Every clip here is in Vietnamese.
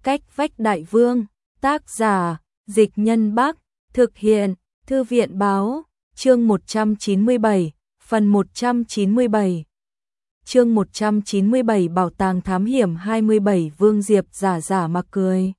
Cách vách đại vương, tác giả, Dịch Nhân Bắc, thực hiện, Thư viện báo, chương 197, phần 197. Chương 197 Bảo tàng thám hiểm 27 Vương Diệp giả giả mà cười.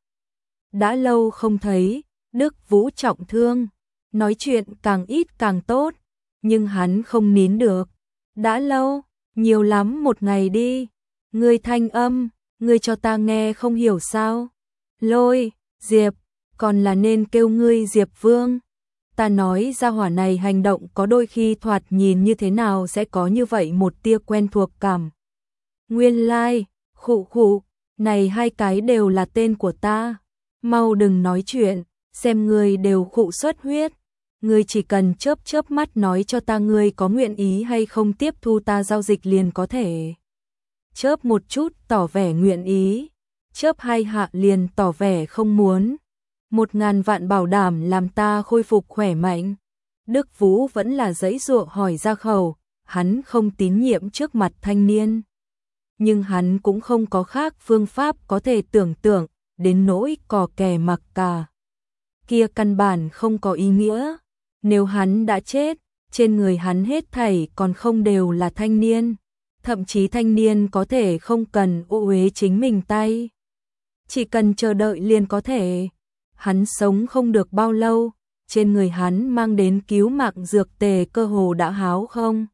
Đã lâu không thấy, Đức Vũ trọng thương, nói chuyện càng ít càng tốt, nhưng hắn không nín được. Đã lâu, nhiều lắm một ngày đi, ngươi thanh âm, ngươi cho ta nghe không hiểu sao? Lôi, Diệp, còn là nên kêu ngươi Diệp Vương. Ta nói gia hỏa này hành động có đôi khi thoạt nhìn như thế nào sẽ có như vậy một tia quen thuộc cảm. Nguyên lai, khụ khụ, này hai cái đều là tên của ta. Mau đừng nói chuyện, xem ngươi đều khụ xuất huyết. Ngươi chỉ cần chớp chớp mắt nói cho ta ngươi có nguyện ý hay không tiếp thu ta giao dịch liền có thể. Chớp một chút tỏ vẻ nguyện ý, chớp hai hạ liền tỏ vẻ không muốn. 1000 vạn bảo đảm làm ta khôi phục khỏe mạnh. Đức Vũ vẫn là giãy giụa hỏi ra khẩu, hắn không tín nhiệm trước mặt thanh niên. Nhưng hắn cũng không có khác phương pháp có thể tưởng tượng, đến nỗi cò kè mặc cả. Kia căn bản không có ý nghĩa. Nếu hắn đã chết, trên người hắn hết thảy còn không đều là thanh niên. Thậm chí thanh niên có thể không cần ô uế chính mình tay. Chỉ cần chờ đợi liền có thể. Hắn sống không được bao lâu, trên người hắn mang đến cứu mạng dược tề cơ hồ đã háo không.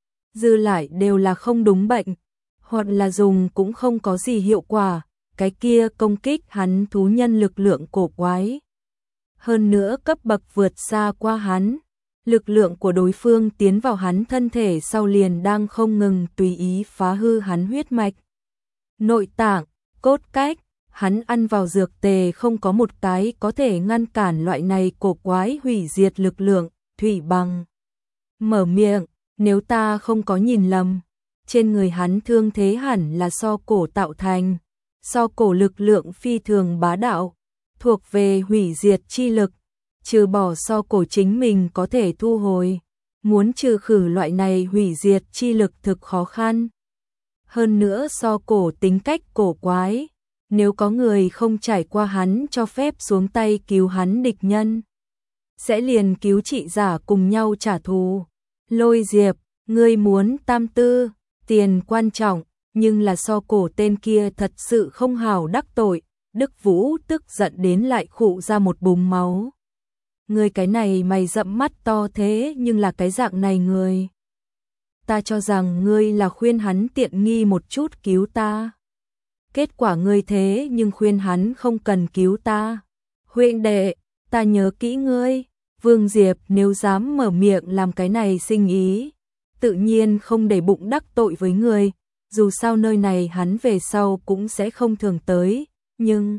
Dư lại đều là không đúng bệnh, hoặc là dùng cũng không có gì hiệu quả, cái kia công kích hắn thú nhân lực lượng cổ quái. Hơn nữa cấp bậc vượt xa qua hắn, lực lượng của đối phương tiến vào hắn thân thể sau liền đang không ngừng tùy ý phá hư hắn huyết mạch. Nội tạng, cốt cách, hắn ăn vào dược tề không có một cái có thể ngăn cản loại này cổ quái hủy diệt lực lượng. Thủy Bằng mở miệng, nếu ta không có nhìn lầm, trên người hắn thương thế hẳn là do cổ tạo thành, do cổ lực lượng phi thường bá đạo, thuộc về hủy diệt chi lực, trừ bỏ do cổ chính mình có thể thu hồi, muốn trừ khử loại này hủy diệt chi lực thực khó khăn. Hơn nữa do cổ tính cách cổ quái, nếu có người không trải qua hắn cho phép xuống tay cứu hắn địch nhân, sẽ liền cứu trị giả cùng nhau trả thù. Lôi Diệp, ngươi muốn tam tư, tiền quan trọng, nhưng là so cổ tên kia thật sự không hảo đắc tội. Đức Vũ tức giận đến lại khụ ra một búng máu. Ngươi cái này mày rậm mắt to thế nhưng là cái dạng này người. Ta cho rằng ngươi là khuyên hắn tiện nghi một chút cứu ta. Kết quả ngươi thế nhưng khuyên hắn không cần cứu ta. Huynh đệ, ta nhớ kỹ ngươi. Vương Diệp nếu dám mở miệng làm cái này sinh ý, tự nhiên không để bụng đắc tội với người. Dù sao nơi này hắn về sau cũng sẽ không thường tới, nhưng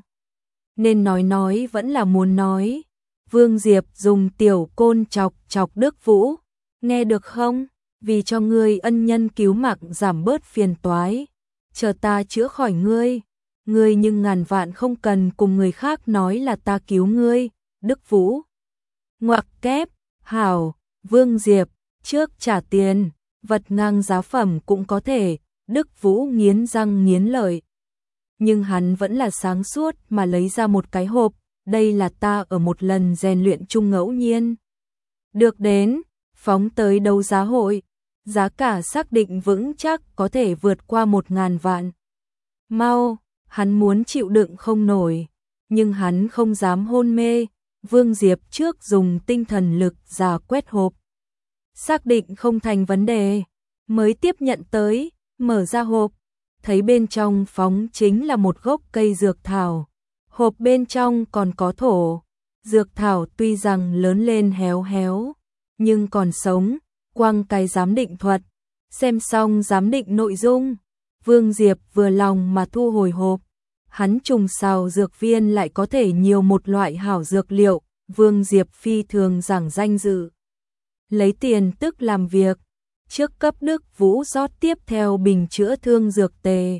nên nói vẫn là muốn nói. Vương Diệp dùng tiểu côn chọc chọc Đức Vũ, nghe được không? Vì cho ngươi ân nhân cứu mạng giảm bớt phiền toái, chờ ta chữa khỏi ngươi. Ngươi nhưng ngàn vạn không cần cùng người khác nói là ta cứu ngươi. Đức Vũ ngoặc kép, hảo, Vương Diệp, trước trả tiền, vật ngang giá phẩm cũng có thể. Đức Vũ nghiến răng nghiến lợi. Nhưng hắn vẫn là sáng suốt mà lấy ra một cái hộp, đây là ta ở một lần rèn luyện chung ngẫu nhiên được đến, phóng tới đấu giá hội, giá cả xác định vững chắc có thể vượt qua 1000 vạn. Mau, hắn muốn chịu đựng không nổi, nhưng hắn không dám hôn mê. Vương Diệp trước dùng tinh thần lực ra quét hộp, xác định không thành vấn đề, mới tiếp nhận tới, mở ra hộp, thấy bên trong phóng chính là một gốc cây dược thảo. Hộp bên trong còn có thổ. Dược thảo tuy rằng lớn lên héo héo, nhưng còn sống. Quăng cái giám định thuật, xem xong giám định nội dung, Vương Diệp vừa lòng mà thu hồi hộp. Hắn trùng xào dược viên lại có thể nhiều một loại hảo dược liệu. Vương Diệp phi thường giảng danh dự, lấy tiền tức làm việc. Trước cấp Đức Vũ rót tiếp theo bình chữa thương dược tề,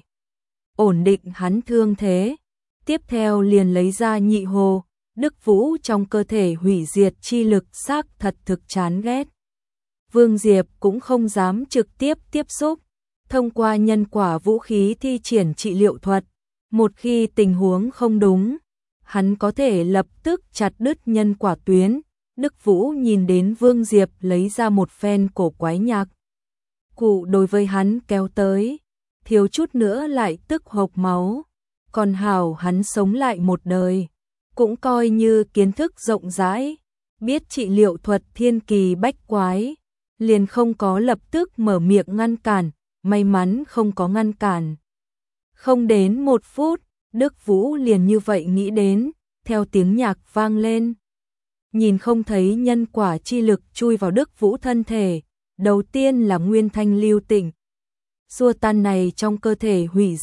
ổn định hắn thương thế. Tiếp theo liền lấy ra nhị hồ. Đức Vũ trong cơ thể hủy diệt chi lực xác thật thực chán ghét. Vương Diệp cũng không dám trực tiếp tiếp xúc, thông qua nhân quả vũ khí thi triển trị liệu thuật, Một khi tình huống không đúng, hắn có thể lập tức chặt đứt nhân quả tuyến. Đức Vũ nhìn đến Vương Diệp lấy ra một phen cổ quái nhạc cụ đối với hắn kéo tới, thiếu chút nữa lại tức hộc máu. Còn hảo hắn sống lại một đời, cũng coi như kiến thức rộng rãi, biết trị liệu thuật thiên kỳ bách quái, liền không có lập tức mở miệng ngăn cản, may mắn không có ngăn cản. Không đến 1 phút, Đức Vũ liền như vậy nghĩ đến, theo tiếng nhạc vang lên. Nhìn không thấy nhân quả chi lực chui vào Đức Vũ thân thể, đầu tiên là nguyên thanh lưu tịnh. Xua tan này trong cơ thể hủy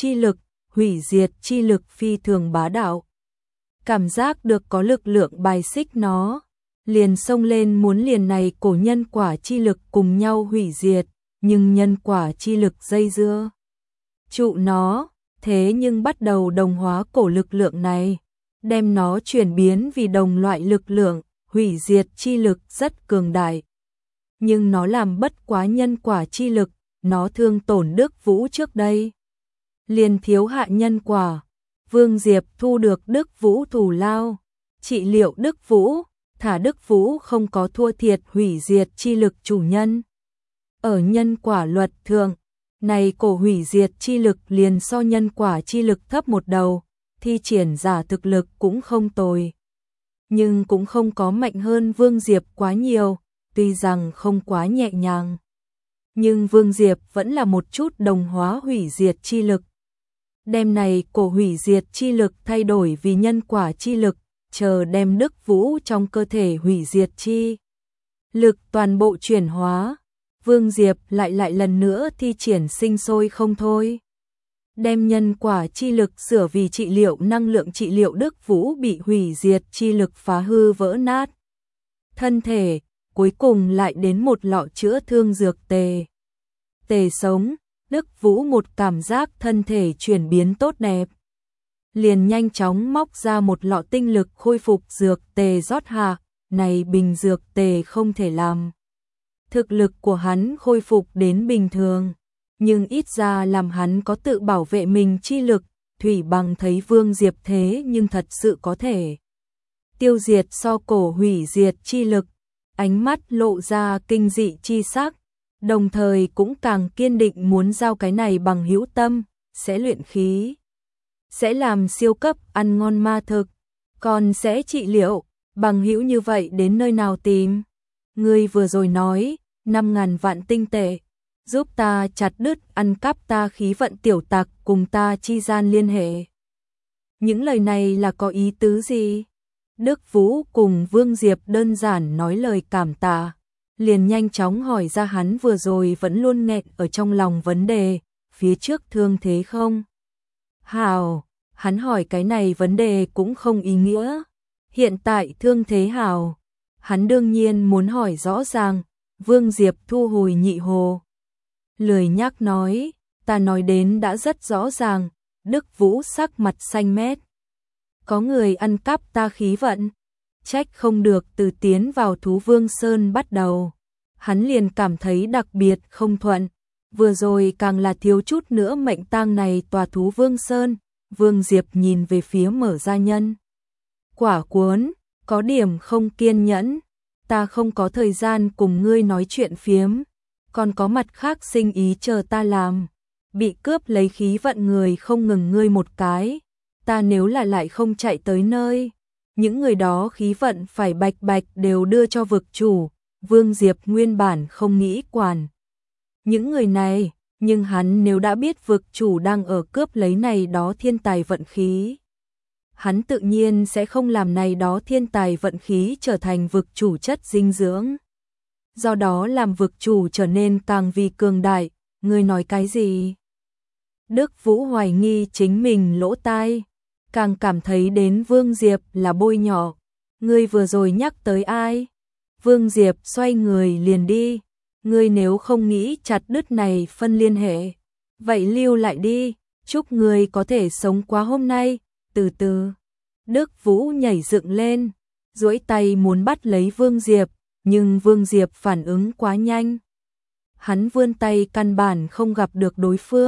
diệt chi lực phi thường bá đạo. Cảm giác được có lực lượng bài xích nó, liền xông lên muốn liền này cổ nhân quả chi lực cùng nhau hủy diệt, nhưng nhân quả chi lực dây dưa trụ nó, thế nhưng bắt đầu đồng hóa cổ lực lượng này, đem nó chuyển biến vì đồng loại lực lượng, hủy diệt chi lực rất cường đại. Nhưng nó làm bất quá nhân quả chi lực, nó thương tổn Đức Vũ trước đây. Liền thiếu hạ nhân quả, Vương Diệp thu được Đức Vũ thù lao, trị liệu Đức Vũ, thả Đức Vũ không có thua thiệt hủy diệt chi lực chủ nhân. Ở nhân quả luật thượng, này cổ hủy diệt chi lực liền so nhân quả chi lực thấp một đầu, thi triển giả thực lực cũng không tồi. Nhưng cũng không có mạnh hơn Vương Diệp quá nhiều, tuy rằng không quá nhẹ nhàng. Nhưng Vương Diệp vẫn là một chút đồng hóa hủy diệt chi lực. Đem này cổ hủy diệt chi lực thay đổi vì nhân quả chi lực, chờ đem Đức Vũ trong cơ thể hủy diệt chi lực toàn bộ chuyển hóa. Vương Diệp lại lần nữa thi triển sinh sôi không thôi. Đem nhân quả chi lực sửa vì trị liệu năng lượng trị liệu Đức Vũ bị hủy diệt chi lực phá hư vỡ nát. Thân thể, cuối cùng lại đến một lọ chữa thương dược tề. Tề sống, Đức Vũ một cảm giác thân thể chuyển biến tốt đẹp. Liền nhanh chóng móc ra một lọ tinh lực khôi phục dược tề rót hạ, này bình dược tề không thể làm thực lực của hắn khôi phục đến bình thường, nhưng ít ra làm hắn có tự bảo vệ mình chi lực. Thủy Bằng thấy Vương Diệp thế nhưng thật sự có thể tiêu diệt so cổ hủy diệt chi lực, ánh mắt lộ ra kinh dị chi sắc, đồng thời cũng càng kiên định muốn giao cái này bằng hữu tâm, sẽ luyện khí, sẽ làm siêu cấp ăn ngon ma thực, còn sẽ trị liệu. Bằng hữu như vậy đến nơi nào tìm? Ngươi vừa rồi nói 5.000 vạn tinh tệ, giúp ta chặt đứt ăn cắp ta khí vận tiểu tặc cùng ta chi gian liên hệ. Những lời này là có ý tứ gì? Đức Vũ cùng Vương Diệp đơn giản nói lời cảm tạ, liền nhanh chóng hỏi ra hắn vừa rồi vẫn luôn nghẹn ở trong lòng vấn đề, phía trước thương thế không? Hảo, hắn hỏi cái này vấn đề cũng không ý nghĩa. Hiện tại thương thế hảo, hắn đương nhiên muốn hỏi rõ ràng. Vương Diệp thu hồi nhị hồ, lười nhác nói, ta nói đến đã rất rõ ràng. Đức Vũ sắc mặt xanh mét. Có người ăn cắp ta khí vận, trách không được từ tiến vào Thú Vương Sơn bắt đầu. Hắn liền cảm thấy đặc biệt không thuận, vừa rồi càng là thiếu chút nữa mệnh tang này tòa Thú Vương Sơn. Vương Diệp nhìn về phía mở ra nhân quả cuốn, có điểm không kiên nhẫn. Ta không có thời gian cùng ngươi nói chuyện phiếm, còn có mặt khác sinh ý chờ ta làm. Bị cướp lấy khí vận người không ngừng ngươi một cái, ta nếu là lại không chạy tới nơi, những người đó khí vận phải bạch bạch đều đưa cho vực chủ. Vương Diệp nguyên bản không nghĩ quản những người này, nhưng hắn nếu đã biết vực chủ đang ở cướp lấy này đó thiên tài vận khí, hắn tự nhiên sẽ không làm này đó thiên tài vận khí trở thành vực chủ chất dinh dưỡng. Do đó làm vực chủ trở nên càng vì cường đại. Ngươi nói cái gì? Đức Vũ hoài nghi chính mình lỗ tai, càng cảm thấy đến Vương Diệp là bôi nhọ. Ngươi vừa rồi nhắc tới ai? Vương Diệp xoay người liền đi. Ngươi nếu không nghĩ chặt đứt này phân liên hệ, vậy lưu lại đi, chúc ngươi có thể sống qua hôm nay. Từ từ, Đức Vũ nhảy dựng lên, duỗi tay muốn bắt lấy Vương Diệp, nhưng Vương Diệp phản ứng quá nhanh. Hắn vươn tay căn bản không gặp được đối phương,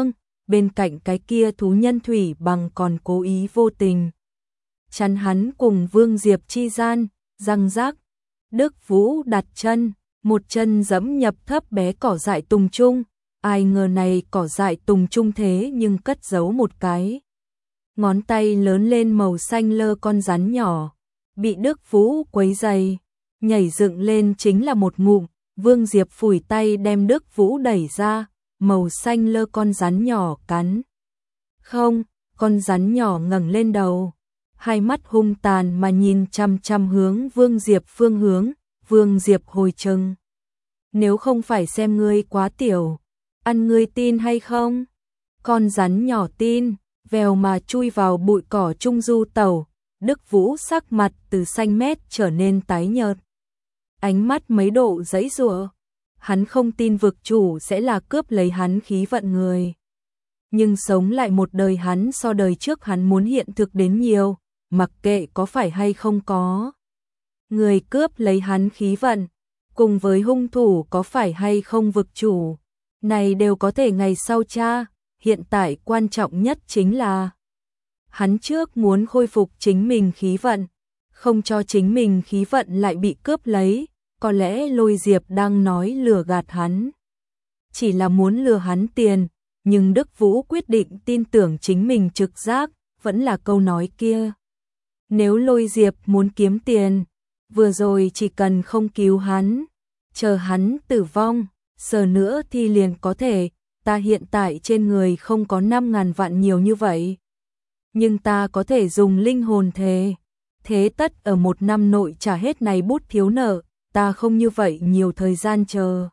bên cạnh cái kia thú nhân Thủy Bằng còn cố ý vô tình chắn hắn cùng Vương Diệp chi gian, răng rác. Đức Vũ đặt chân, một chân giẫm nhập thấp bé cỏ dại tùng trung, ai ngờ này cỏ dại tùng trung thế nhưng cất giấu một cái. Ngón tay lớn lên màu xanh lơ con rắn nhỏ, bị Đức Vũ quấy dày, nhảy dựng lên chính là một ngụm, Vương Diệp phủi tay đem Đức Vũ đẩy ra, màu xanh lơ con rắn nhỏ cắn. Không, con rắn nhỏ ngẩng lên đầu, hai mắt hung tàn mà nhìn chăm chăm hướng Vương Diệp phương hướng, Vương Diệp hồi trừng. Nếu không phải xem ngươi quá tiểu, ăn ngươi tin hay không? Con rắn nhỏ tin, vèo mà chui vào bụi cỏ trung du tẩu, Đức Vũ sắc mặt từ xanh mét trở nên tái nhợt. Ánh mắt mấy độ giãy giụa, hắn không tin vực chủ sẽ là cướp lấy hắn khí vận người. Nhưng sống lại một đời hắn so đời trước hắn muốn hiện thực đến nhiều, mặc kệ có phải hay không có. Người cướp lấy hắn khí vận, cùng với hung thủ có phải hay không vực chủ, này đều có thể ngày sau tra, hiện tại quan trọng nhất chính là hắn trước muốn khôi phục chính mình khí vận, không cho chính mình khí vận lại bị cướp lấy, có lẽ Lôi Diệp đang nói lừa gạt hắn. Chỉ là muốn lừa hắn tiền, nhưng Đức Vũ quyết định tin tưởng chính mình trực giác, vẫn là câu nói kia. Nếu Lôi Diệp muốn kiếm tiền, vừa rồi chỉ cần không cứu hắn, chờ hắn tử vong, giờ nữa thì liền có thể, ta hiện tại trên người không có 5.000 vạn nhiều như vậy. Nhưng ta có thể dùng linh hồn thề, thế tất ở 1 năm nội trả hết này bút thiếu nợ, ta không như vậy nhiều thời gian chờ.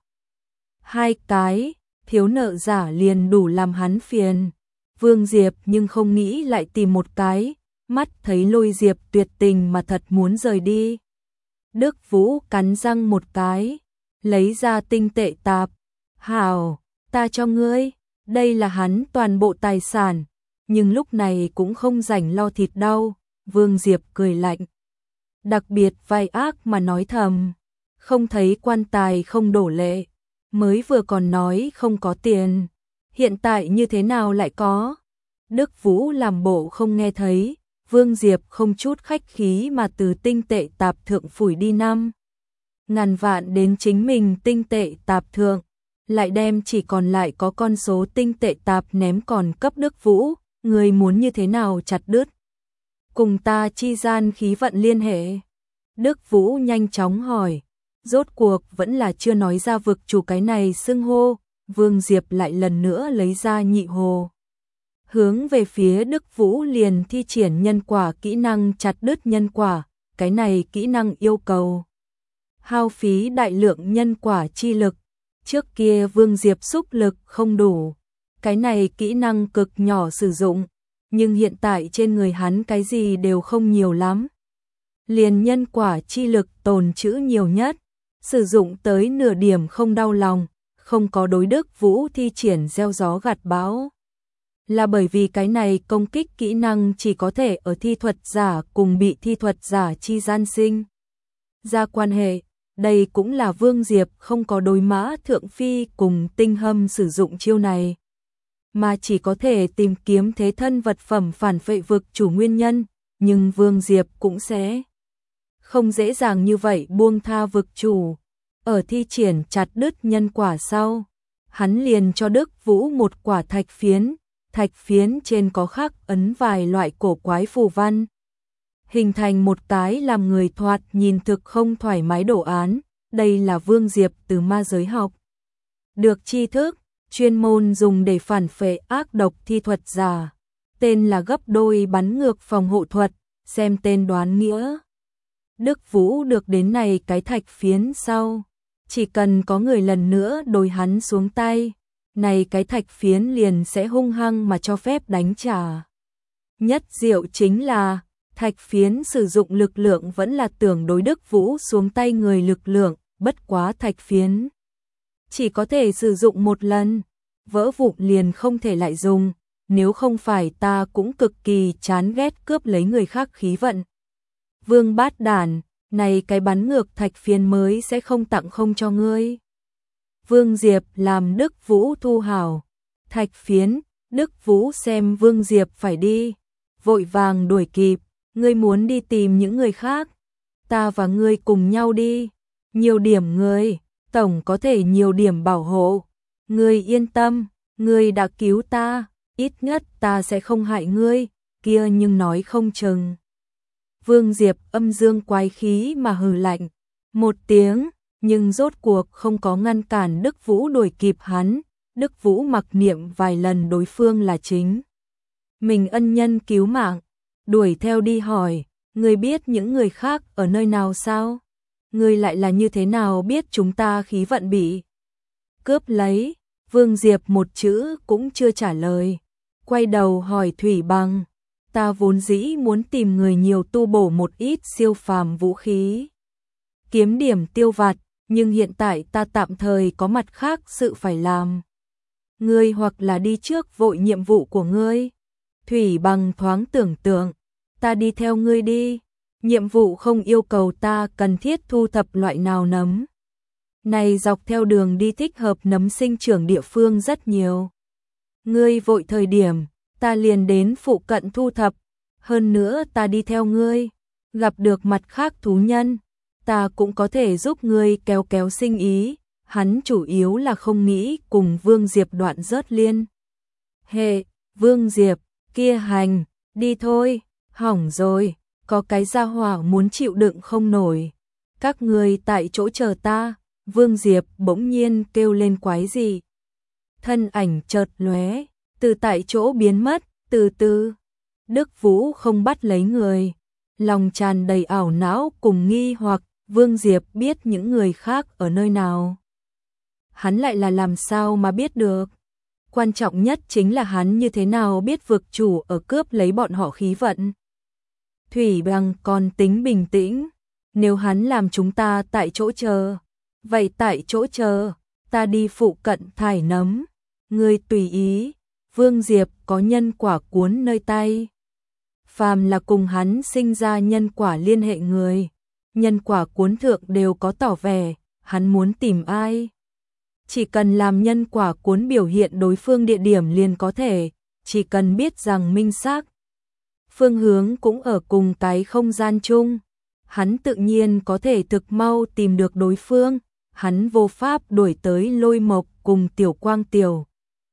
2 cái, thiếu nợ giả liền đủ làm hắn phiền. Vương Diệp nhưng không nghĩ lại tìm một cái, mắt thấy Lôi Diệp tuyệt tình mà thật muốn rời đi. Đức Vũ cắn răng một cái, lấy ra tinh tệ tạp. Hảo, ta cho ngươi, đây là hắn toàn bộ tài sản, nhưng lúc này cũng không rảnh lo thịt đau. Vương Diệp cười lạnh, đặc biệt vai ác mà nói thầm, không thấy quan tài không đổ lệ, mới vừa còn nói không có tiền, hiện tại như thế nào lại có. Đức Vũ làm bộ không nghe thấy, Vương Diệp không chút khách khí mà từ tinh tệ tạp thượng phủi đi 5.000 vạn đến chính mình tinh tệ tạp thượng, lại đem chỉ còn lại có con số tinh tệ tạp ném còn cấp Đức Vũ, người muốn như thế nào chặt đứt cùng ta chi gian khí vận liên hệ. Đức Vũ nhanh chóng hỏi, rốt cuộc vẫn là chưa nói ra vực chủ cái này xưng hô. Vương Diệp lại lần nữa lấy ra nhị hồ, hướng về phía Đức Vũ liền thi triển nhân quả kỹ năng chặt đứt nhân quả. Cái này kỹ năng yêu cầu hao phí đại lượng nhân quả chi lực, trước kia Vương Diệp xúc lực không đủ, cái này kỹ năng cực nhỏ sử dụng, nhưng hiện tại trên người hắn cái gì đều không nhiều lắm, liền nhân quả chi lực tồn trữ nhiều nhất, sử dụng tới nửa điểm không đau lòng, không có đối Đức Vũ thi triển gieo gió gặt bão. Là bởi vì cái này công kích kỹ năng chỉ có thể ở thi thuật giả cùng bị thi thuật giả chi gian sinh ra quan hệ, đây cũng là Vương Diệp không có đối mã thượng phi cùng tinh hâm sử dụng chiêu này, mà chỉ có thể tìm kiếm thế thân vật phẩm phản phệ vực chủ nguyên nhân, nhưng Vương Diệp cũng sẽ không dễ dàng như vậy buông tha vực chủ. Ở thi triển chặt đứt nhân quả sau, hắn liền cho Đức Vũ một quả thạch phiến trên có khắc ấn vài loại cổ quái phù văn, hình thành một cái làm người thoạt nhìn thực không thoải mái đồ án. Đây là Vương Diệp từ ma giới học được tri thức, chuyên môn dùng để phản phệ ác độc thi thuật giả, tên là gấp đôi bắn ngược phòng hộ thuật, xem tên đoán nghĩa. Đức Vũ được đến này cái thạch phiến sau, chỉ cần có người lần nữa đồi hắn xuống tay, này cái thạch phiến liền sẽ hung hăng mà cho phép đánh trả. Nhất diệu chính là, thạch phiến sử dụng lực lượng vẫn là tưởng đối Đức Vũ xuống tay người lực lượng, bất quá thạch phiến chỉ có thể sử dụng một lần, vỡ vụn liền không thể lại dùng, nếu không phải ta cũng cực kỳ chán ghét cướp lấy người khác khí vận. Vương bát đản, này cái bắn ngược thạch phiến mới sẽ không tặng không cho ngươi. Vương Diệp làm Đức Vũ thu hảo thạch phiến, Đức Vũ xem Vương Diệp phải đi, vội vàng đuổi kịp, ngươi muốn đi tìm những người khác, ta và ngươi cùng nhau đi, nhiều điểm ngươi, tổng có thể nhiều điểm bảo hộ, ngươi yên tâm, ngươi đã cứu ta, ít nhất ta sẽ không hại ngươi, kia nhưng nói không chừng. Vương Diệp âm dương quái khí mà hừ lạnh một tiếng, nhưng rốt cuộc không có ngăn cản Đức Vũ đuổi kịp hắn. Đức Vũ mặc niệm vài lần đối phương là chính mình ân nhân cứu mạng, đuổi theo đi hỏi, ngươi biết những người khác ở nơi nào sao? Ngươi lại là như thế nào biết chúng ta khí vận bị cướp lấy? Vương Diệp một chữ cũng chưa trả lời, quay đầu hỏi Thủy Bằng, ta vốn dĩ muốn tìm người nhiều tu bổ một ít siêu phàm vũ khí, kiếm điểm tiêu vặt, nhưng hiện tại ta tạm thời có mặt khác sự phải làm. Ngươi hoặc là đi trước vội nhiệm vụ của ngươi. Thủy Bằng thoáng tưởng tượng, ta đi theo ngươi đi, nhiệm vụ không yêu cầu ta cần thiết thu thập loại nào nấm. Này dọc theo đường đi thích hợp nấm sinh trưởng địa phương rất nhiều. Ngươi vội thời điểm, ta liền đến phụ cận thu thập, hơn nữa ta đi theo ngươi, gặp được mặt khác thú nhân, ta cũng có thể giúp ngươi kéo kéo sinh ý. Hắn chủ yếu là không nghĩ cùng Vương Diệp đoạn rớt liên hệ. Vương Diệp, kia hành, đi thôi, hỏng rồi, có cái gia hỏa muốn chịu đựng không nổi. Các ngươi tại chỗ chờ ta. Vương Diệp bỗng nhiên kêu lên quái gì. Thân ảnh chợt lóe, từ tại chỗ biến mất, từ từ. Đức Vũ không bắt lấy người, lòng tràn đầy ảo não cùng nghi hoặc. Vương Diệp biết những người khác ở nơi nào. Hắn lại là làm sao mà biết được? Quan trọng nhất chính là hắn như thế nào biết vực chủ ở cướp lấy bọn họ khí vận. Thủy Bằng còn tính bình tĩnh, nếu hắn làm chúng ta tại chỗ chờ, vậy tại chỗ chờ, ta đi phụ cận thải nấm, ngươi tùy ý. Vương Diệp có nhân quả cuốn nơi tay. Phàm là cùng hắn sinh ra nhân quả liên hệ người, nhân quả cuốn thượng đều có tỏ vẻ, hắn muốn tìm ai. Chỉ cần làm nhân quả cuốn biểu hiện đối phương địa điểm liền có thể, chỉ cần biết rằng minh xác phương hướng cũng ở cùng cái không gian chung, hắn tự nhiên có thể thực mau tìm được đối phương. Hắn vô pháp đuổi tới Lôi Mộc cùng Tiểu Quang Tiểu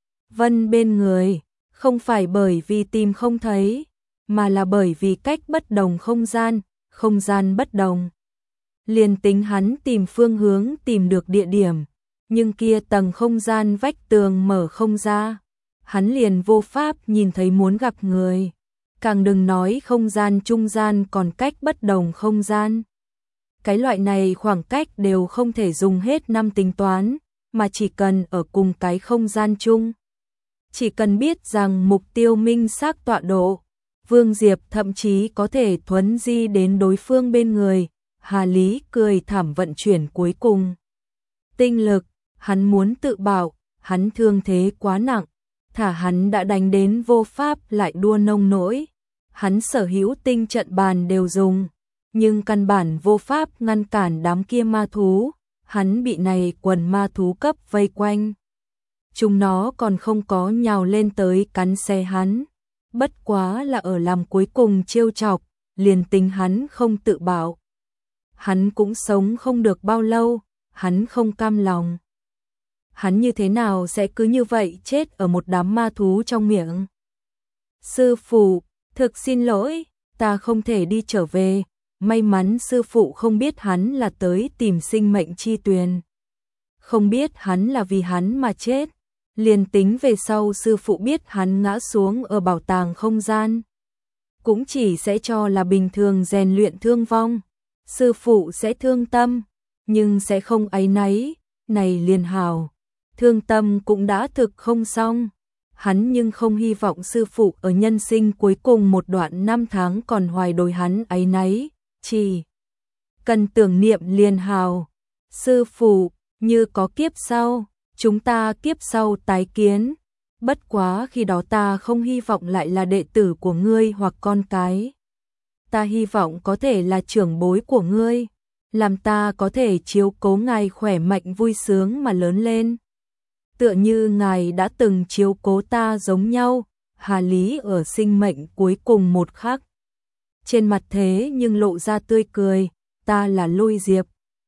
Vân bên người, không phải bởi vì tìm không thấy, mà là bởi vì cách bất đồng không gian bất đồng. Liền tính hắn tìm phương hướng tìm được địa điểm, nhưng kia tầng không gian vách tường mở không ra, hắn liền vô pháp nhìn thấy muốn gặp người, càng đừng nói không gian trung gian còn cách bất đồng không gian. Cái loại này khoảng cách đều không thể dùng hết năm tính toán, mà chỉ cần ở cùng cái không gian chung. Chỉ cần biết rằng mục tiêu minh xác tọa độ, Vương Diệp thậm chí có thể thuấn di đến đối phương bên người. Hà Lý cười thảm vận chuyển cuối cùng tinh lực, hắn muốn tự bảo, hắn thương thế quá nặng, thả hắn đã đánh đến vô pháp lại đua nông nỗi. Hắn sở hữu tinh trận bàn đều dùng, nhưng căn bản vô pháp ngăn cản đám kia ma thú, hắn bị này quần ma thú cấp vây quanh. Chúng nó còn không có nhào lên tới cắn xé hắn, bất quá là ở làm cuối cùng trêu chọc, liền tính hắn không tự bảo. Hắn cũng sống không được bao lâu, hắn không cam lòng. Hắn như thế nào sẽ cứ như vậy chết ở một đám ma thú trong miệng? Sư phụ, thực xin lỗi, ta không thể đi trở về. May mắn sư phụ không biết hắn là tới tìm sinh mệnh chi tuyền. Không biết hắn là vì hắn mà chết. Liền tính về sau sư phụ biết hắn ngã xuống ở bảo tàng không gian, cũng chỉ sẽ cho là bình thường rèn luyện thương vong. Sư phụ sẽ thương tâm, nhưng sẽ không áy náy, này liền hào. Thương tâm cũng đã thực không xong. Hắn nhưng không hy vọng sư phụ ở nhân sinh cuối cùng một đoạn năm tháng còn hoài đối hắn áy náy, chỉ cần tưởng niệm liền hào. Sư phụ, như có kiếp sau, chúng ta kiếp sau tái kiến. Bất quá khi đó ta không hy vọng lại là đệ tử của ngươi hoặc con cái. Ta hy vọng có thể là trưởng bối của ngươi, làm ta có thể chiếu cố ngài khỏe mạnh vui sướng mà lớn lên. tựa như ngài đã từng chiếu cố ta giống nhau. Hà Lý ở sinh mệnh cuối cùng một khắc. Trên mặt thế nhưng lộ ra tươi cười, ta là Lôi Diệp.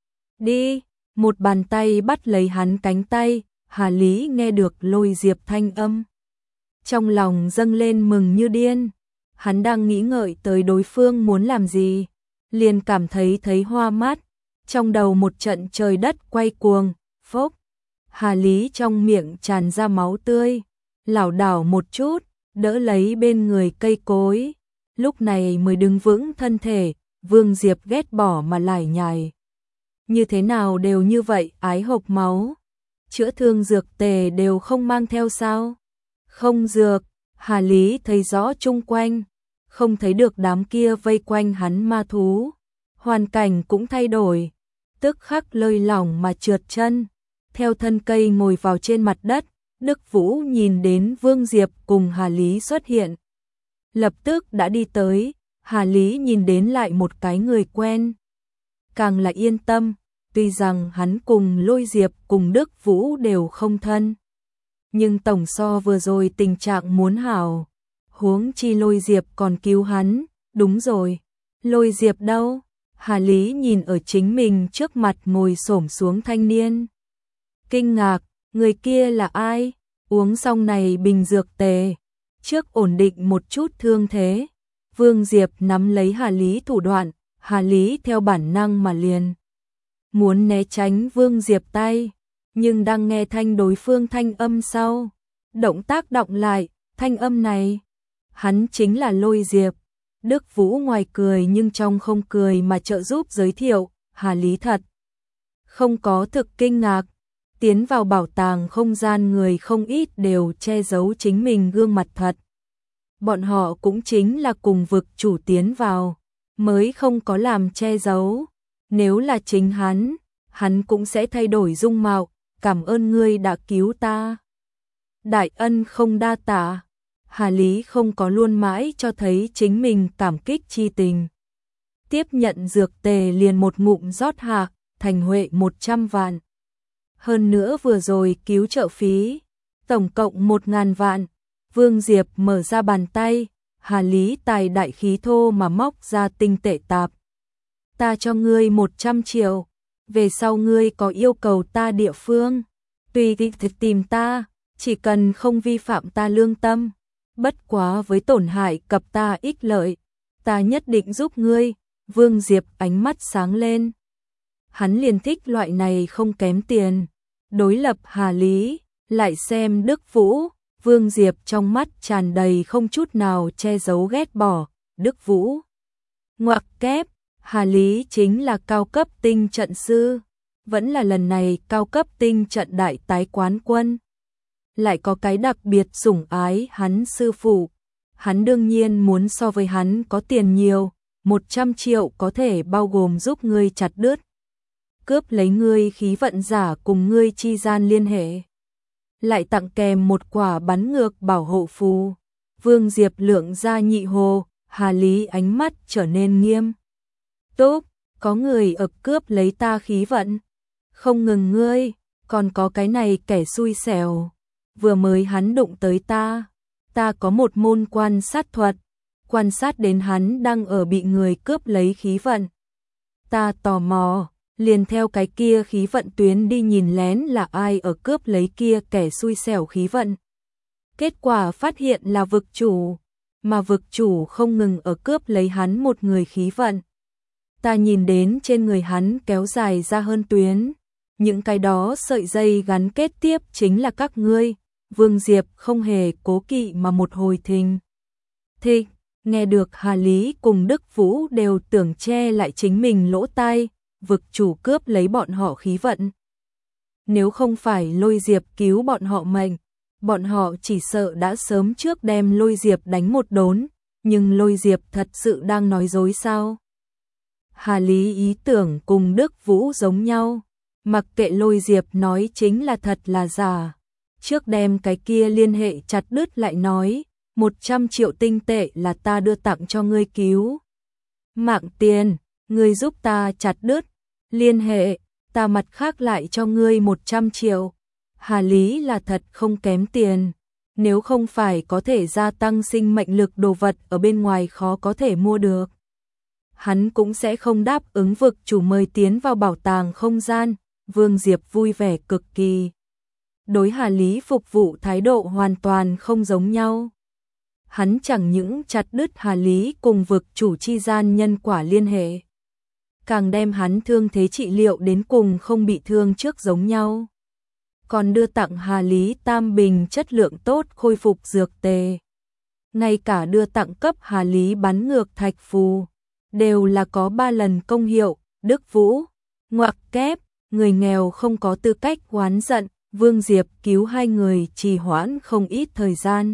Đi, một bàn tay bắt lấy hắn cánh tay, Hà Lý nghe được Lôi Diệp thanh âm. Trong lòng dâng lên mừng như điên, hắn đang nghĩ ngợi tới đối phương muốn làm gì, liền cảm thấy hoa mắt, trong đầu một trận trời đất quay cuồng, phốc. Hà Lý trong miệng tràn ra máu tươi, lảo đảo một chút, đỡ lấy bên người cây cối, lúc này mới đứng vững thân thể. Vương Diệp ghét bỏ mà lải nhải. Như thế nào đều như vậy, ái hộc máu. Chữa thương dược tề đều không mang theo sao? Không dược, Hà Lý thấy rõ chung quanh, không thấy được đám kia vây quanh hắn ma thú. Hoàn cảnh cũng thay đổi, tức khắc lơi lỏng mà trượt chân, theo thân cây ngồi vào trên mặt đất. Đức Vũ nhìn đến Vương Diệp cùng Hà Lý xuất hiện, lập tức đã đi tới. Hà Lý nhìn đến lại một cái người quen, càng là yên tâm, tuy rằng hắn cùng Lôi Diệp cùng Đức Vũ đều không thân, nhưng tổng so vừa rồi tình trạng muốn hảo, huống chi Lôi Diệp còn cứu hắn. Đúng rồi, Lôi Diệp đâu? Hà Lý nhìn ở chính mình trước mặt ngồi xổm xuống thanh niên, kinh ngạc, người kia là ai? Uống xong này bình dược tề, trước ổn định một chút thương thế. Vương Diệp nắm lấy Hà Lý thủ đoạn, Hà Lý theo bản năng mà liền muốn né tránh Vương Diệp tay, nhưng đang nghe thanh đối phương thanh âm sau, động tác động lại, thanh âm này, hắn chính là Lôi Diệp. Đức Vũ ngoài cười nhưng trong không cười mà trợ giúp giới thiệu. Hà Lý thật không có thực kinh ngạc, tiến vào bảo tàng không gian người không ít đều che giấu chính mình gương mặt thật. Bọn họ cũng chính là cùng vực chủ tiến vào, mới không có làm che giấu. Nếu là chính hắn cũng sẽ thay đổi dung mạo. Cảm ơn ngươi đã cứu ta. Đại ân không đa tạ. Hà Lý không có luôn mãi cho thấy chính mình cảm kích chi tình. Tiếp nhận dược tề liền một ngụm rót hạ, thành huệ 100 vạn. Hơn nữa vừa rồi cứu trợ phí, tổng cộng 1000 vạn. Vương Diệp mở ra bàn tay, Hà Lý tài đại khí thô mà móc ra tinh tệ tạp. Ta cho ngươi 100 triệu, về sau ngươi có yêu cầu ta địa phương, tùy tìm ta, chỉ cần không vi phạm ta lương tâm, bất quá với tổn hại cập ta ích lợi, ta nhất định giúp ngươi. Vương Diệp ánh mắt sáng lên. Hắn liền thích loại này không kém tiền. Đối lập Hà Lý, lại xem Đức Vũ. Vương Diệp trong mắt tràn đầy không chút nào che giấu ghét bỏ. Đức Vũ ngoặc kép, Hà Lý chính là cao cấp tinh trận sư, vẫn là lần này cao cấp tinh trận đại tái quán quân. Lại có cái đặc biệt sủng ái hắn sư phụ. Hắn đương nhiên muốn so với hắn có tiền nhiều, 100 triệu có thể bao gồm giúp ngươi chặt đứt, cướp lấy ngươi khí vận giả cùng ngươi chi gian liên hệ. Lại tặng kèm một quả bắn ngược bảo hộ phù. Vương Diệp lượng ra nhị hồ, Hà Lý ánh mắt trở nên nghiêm túc. Có người ở cướp lấy ta khí vận. Không ngừng ngươi, còn có cái này kẻ xui xẻo. Vừa mới hắn đụng tới ta có một môn quan sát thuật, quan sát đến hắn đang ở bị người cướp lấy khí vận. Ta tò mò, liền theo cái kia khí vận tuyến đi nhìn lén là ai ở cướp lấy kia kẻ xui xẻo khí vận. Kết quả phát hiện là vực chủ, mà vực chủ không ngừng ở cướp lấy hắn một người khí vận. Ta nhìn đến trên người hắn kéo dài ra hơn tuyến, những cái đó sợi dây gắn kết tiếp chính là các ngươi. Vương Diệp không hề cố kỵ mà một hồi thình thịch, nghe được Hà Lý cùng Đức Vũ đều tưởng che lại chính mình lỗ tai. Vực chủ cướp lấy bọn họ khí vận. Nếu không phải Lôi Diệp cứu bọn họ mệnh, bọn họ chỉ sợ đã sớm trước đem Lôi Diệp đánh một đốn. Nhưng Lôi Diệp thật sự đang nói dối sao? Hà Lý ý tưởng cùng Đức Vũ giống nhau, mặc kệ Lôi Diệp nói chính là thật là giả, trước đem cái kia liên hệ chặt đứt lại nói, 100 triệu tinh tệ là ta đưa tặng cho ngươi cứu mạng tiền, ngươi giúp ta chặt đứt liên hệ, ta mặt khác lại cho ngươi 100 triệu. Hà lý là thật không kém tiền, nếu không phải có thể gia tăng sinh mệnh lực đồ vật ở bên ngoài khó có thể mua được. Hắn cũng sẽ không đáp ứng vực chủ mời tiến vào bảo tàng không gian, Vương Diệp vui vẻ cực kỳ. Đối Hà lý phục vụ thái độ hoàn toàn không giống nhau. Hắn chẳng những chặt đứt Hà lý cùng vực chủ chi gian nhân quả liên hệ, càng đem hắn thương thế trị liệu đến cùng không bị thương trước giống nhau. Còn đưa tặng Hà lý tam bình chất lượng tốt khôi phục dược tề. Ngay cả đưa tặng cấp Hà lý bắn ngược thạch phù, đều là có 3 lần công hiệu. Đức Vũ, ngoặc kép, người nghèo không có tư cách oán giận, Vương Diệp cứu hai người trì hoãn không ít thời gian.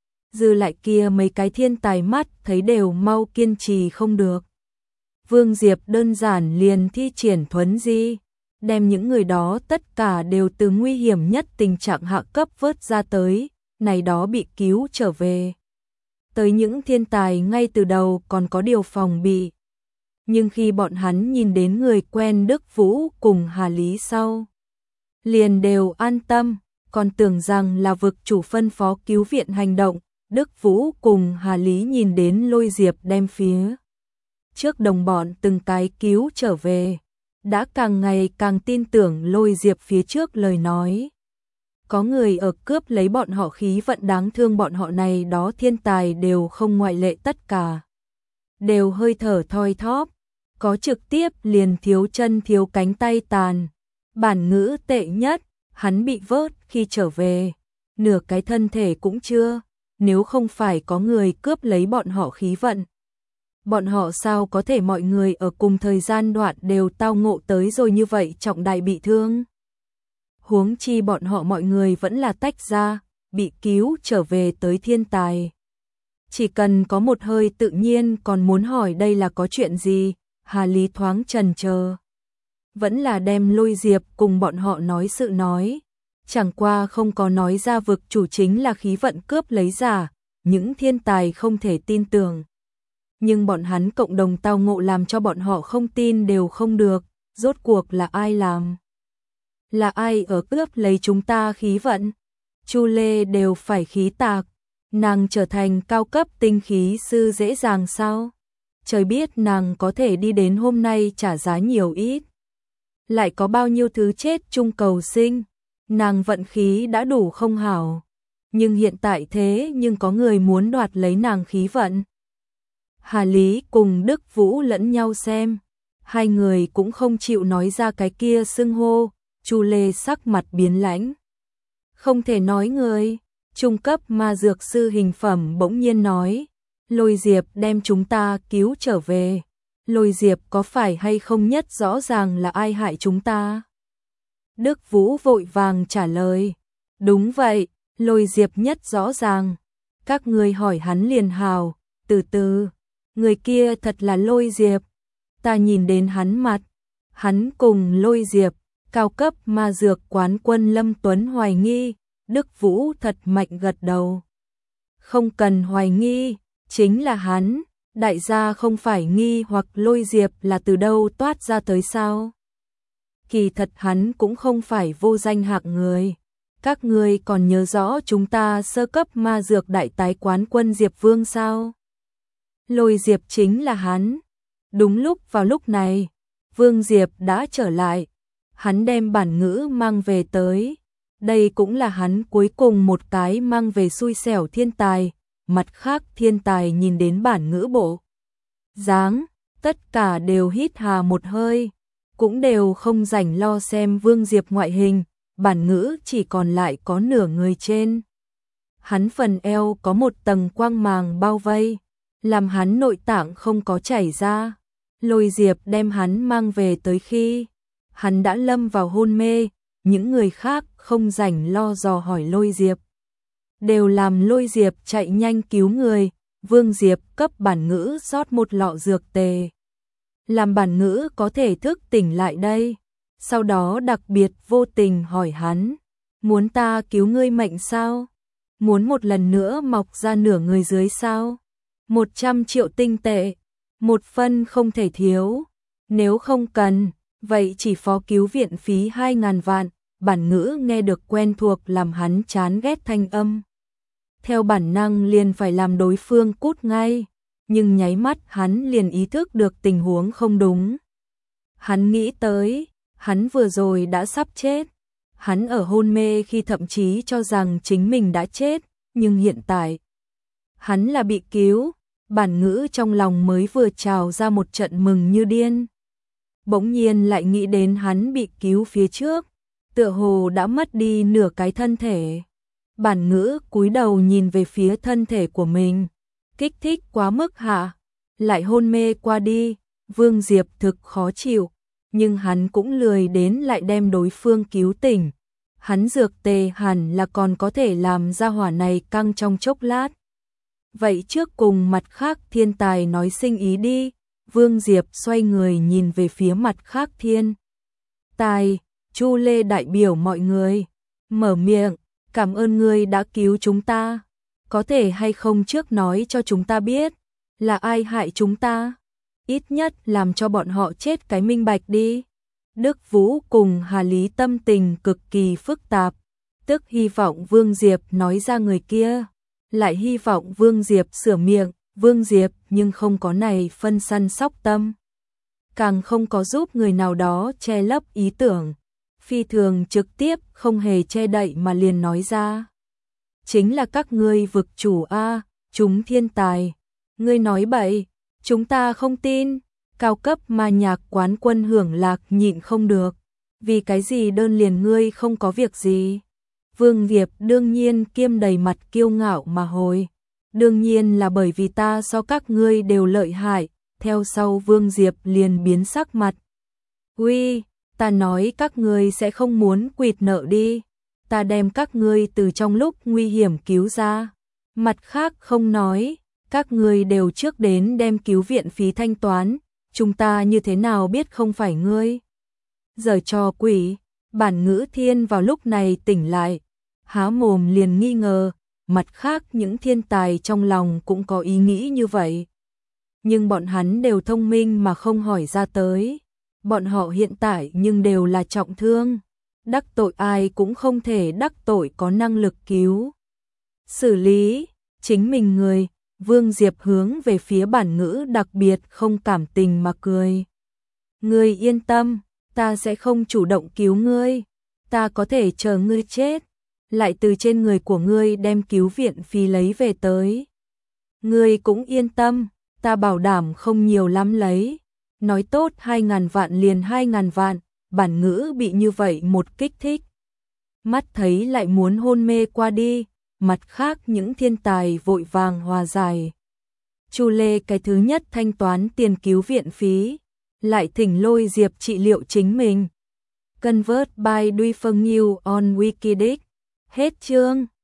Dư lại kia mấy cái thiên tài mắt thấy đều mau kiên trì không được. Vương Diệp đơn giản liền thi triển thuấn di, đem những người đó tất cả đều từ nguy hiểm nhất tình trạng hạ cấp vớt ra tới, này đó bị cứu trở về. Tới những thiên tài ngay từ đầu còn có điều phòng bị. Nhưng khi bọn hắn nhìn đến người quen Đức Vũ cùng Hà lý sau, liền đều an tâm, còn tưởng rằng là vực chủ phân phó cứu viện hành động. Đức Vũ cùng Hà lý nhìn đến Lôi Diệp đem phía trước đồng bọn từng cái cứu trở về, đã càng ngày càng tin tưởng Lôi Diệp phía trước lời nói. Có người ở cướp lấy bọn họ khí vận đáng thương, bọn họ này đó thiên tài đều không ngoại lệ, tất cả đều hơi thở thoi thóp, có trực tiếp liền thiếu chân thiếu cánh tay tàn. Bản ngữ tệ nhất, hắn bị vớt khi trở về, nửa cái thân thể cũng chưa, nếu không phải có người cướp lấy bọn họ khí vận. Bọn họ sao có thể mọi người ở cùng thời gian đoạn đều tao ngộ tới rồi như vậy trọng đại bị thương. Huống chi bọn họ mọi người vẫn là tách ra, bị cứu trở về tới thiên tài. Chỉ cần có một hơi tự nhiên còn muốn hỏi đây là có chuyện gì, Hà lý thoáng chần chờ. Vẫn là đem Lôi Diệp cùng bọn họ nói sự nói. Chẳng qua không có nói ra vực chủ chính là khí vận cướp lấy giả, những thiên tài không thể tin tưởng. Nhưng bọn hắn cộng đồng tao ngộ làm cho bọn họ không tin đều không được, rốt cuộc là ai làm? Là ai ở cướp lấy chúng ta khí vận? Chu Lê đều phải khí tạc, nàng trở thành cao cấp tinh khí sư dễ dàng sao? Trời biết nàng có thể đi đến hôm nay trả giá nhiều ít. Lại có bao nhiêu thứ chết chung cầu sinh, nàng vận khí đã đủ không hảo. Nhưng hiện tại thế nhưng có người muốn đoạt lấy nàng khí vận. Hà lý cùng Đức Vũ lẫn nhau xem, hai người cũng không chịu nói ra cái kia xưng hô. Chu Lê sắc mặt biến lãnh. Không thể nói người, trung cấp ma dược sư hình phẩm bỗng nhiên nói, Lôi Diệp đem chúng ta cứu trở về. Lôi Diệp có phải hay không nhất rõ ràng là ai hại chúng ta? Đức Vũ vội vàng trả lời, đúng vậy, Lôi Diệp nhất rõ ràng. Các người hỏi hắn liền hào, từ từ, người kia thật là Lôi Diệp. Ta nhìn đến hắn mặt, hắn cùng Lôi Diệp, cao cấp ma dược quán quân Lâm Tuấn hoài nghi. Đức Vũ thật mạnh gật đầu. Không cần hoài nghi, chính là hắn. Đại gia không phải nghi hoặc Lôi Diệp là từ đâu toát ra tới sao? Kỳ thật hắn cũng không phải vô danh hạng người. Các ngươi còn nhớ rõ chúng ta sơ cấp ma dược đại tái quán quân Diệp Vương sao? Lôi Diệp chính là hắn. Đúng lúc vào lúc này, Vương Diệp đã trở lại. Hắn đem bản ngữ mang về tới. Đây cũng là hắn cuối cùng một cái mang về xui xẻo thiên tài. Mặt khác thiên tài nhìn đến bản ngữ bộ dáng, tất cả đều hít hà một hơi, cũng đều không rảnh lo xem Vương Diệp ngoại hình, bản ngữ chỉ còn lại có nửa người trên. Hắn phần eo có một tầng quang màng bao vây, làm hắn nội tạng không có chảy ra. Lôi Diệp đem hắn mang về tới khi hắn đã lâm vào hôn mê, những người khác không rảnh lo dò hỏi Lôi Diệp, đều làm Lôi Diệp chạy nhanh cứu người. Vương Diệp cấp bản ngữ rót một lọ dược tề, làm bản ngữ có thể thức tỉnh lại đây. Sau đó đặc biệt vô tình hỏi hắn, muốn ta cứu ngươi mệnh sao? Muốn một lần nữa mọc ra nửa người dưới sao? 100 triệu tinh tệ, một phân không thể thiếu. Nếu không cần, vậy chỉ phó cứu viện phí 2.000 vạn. bản ngữ nghe được quen thuộc làm hắn chán ghét thanh âm. Theo bản năng liền phải làm đối phương cút ngay, nhưng nháy mắt hắn liền ý thức được tình huống không đúng. Hắn nghĩ tới, hắn vừa rồi đã sắp chết. Hắn ở hôn mê khi thậm chí cho rằng chính mình đã chết, nhưng hiện tại, hắn là bị cứu, bản ngữ trong lòng mới vừa trào ra một trận mừng như điên. Bỗng nhiên lại nghĩ đến hắn bị cứu phía trước, tựa hồ đã mất đi nửa cái thân thể. Bản ngữ cúi đầu nhìn về phía thân thể của mình, kích thích quá mức hạ, lại hôn mê qua đi, Vương Diệp thực khó chịu, nhưng hắn cũng lười đến lại đem đối phương cứu tỉnh. Hắn dược tề hẳn là còn có thể làm ra hỏa này căng trong chốc lát. Vậy trước cùng mặt khác thiên tài nói sinh ý đi. Vương Diệp xoay người nhìn về phía mặt khác thiên tài. Chu Lê đại biểu mọi người, mở miệng, cảm ơn ngươi đã cứu chúng ta. Có thể hay không trước nói cho chúng ta biết là ai hại chúng ta, ít nhất làm cho bọn họ chết cái minh bạch đi. Đức Vũ cùng Hà Lý tâm tình cực kỳ phức tạp, tức hy vọng Vương Diệp nói ra người kia, lại hy vọng Vương Diệp sửa miệng. Vương Diệp nhưng không có này phân săn sóc tâm, càng không có giúp người nào đó che lấp ý tưởng, phi thường trực tiếp không hề che đậy mà liền nói ra. Chính là các ngươi vực chủ a, chúng thiên tài. Ngươi nói bậy, chúng ta không tin. Cao cấp ma nhạc quán quân Hưởng Lạc nhịn không được. Vì cái gì đơn liền ngươi không có việc gì? Vương Diệp đương nhiên kiêm đầy mặt kiêu ngạo mà hồi. Đương nhiên là bởi vì ta so các ngươi đều lợi hại. Theo sau Vương Diệp liền biến sắc mặt. Uy, ta nói các ngươi sẽ không muốn quỵt nợ đi. Ta đem các ngươi từ trong lúc nguy hiểm cứu ra. Mặt khác không nói, các ngươi đều trước đến đem cứu viện phí thanh toán. Chúng ta như thế nào biết không phải ngươi? Giở trò quỷ. Bản ngữ thiên vào lúc này tỉnh lại, há mồm liền nghi ngờ. Mặt khác những thiên tài trong lòng cũng có ý nghĩ như vậy. Nhưng bọn hắn đều thông minh mà không hỏi ra tới. Bọn họ hiện tại nhưng đều là trọng thương. Đắc tội ai cũng không thể đắc tội có năng lực cứu xử lý chính mình người. Vương Diệp hướng về phía bản ngữ đặc biệt không cảm tình mà cười. Ngươi yên tâm, ta sẽ không chủ động cứu ngươi. Ta có thể chờ ngươi chết, lại từ trên người của ngươi đem cứu viện phí lấy về tới. Ngươi cũng yên tâm, ta bảo đảm không nhiều lắm lấy. Nói tốt 2.000 vạn liền 2.000 vạn, bản ngữ bị như vậy một kích thích. Mắt thấy lại muốn hôn mê qua đi, mặt khác những thiên tài vội vàng hòa giải. Chu Lê cái thứ nhất thanh toán tiền cứu viện phí, lại thỉnh Lôi Diệp trị liệu chính mình. Convert by Duy Phân New on Wikidex. Hết chương.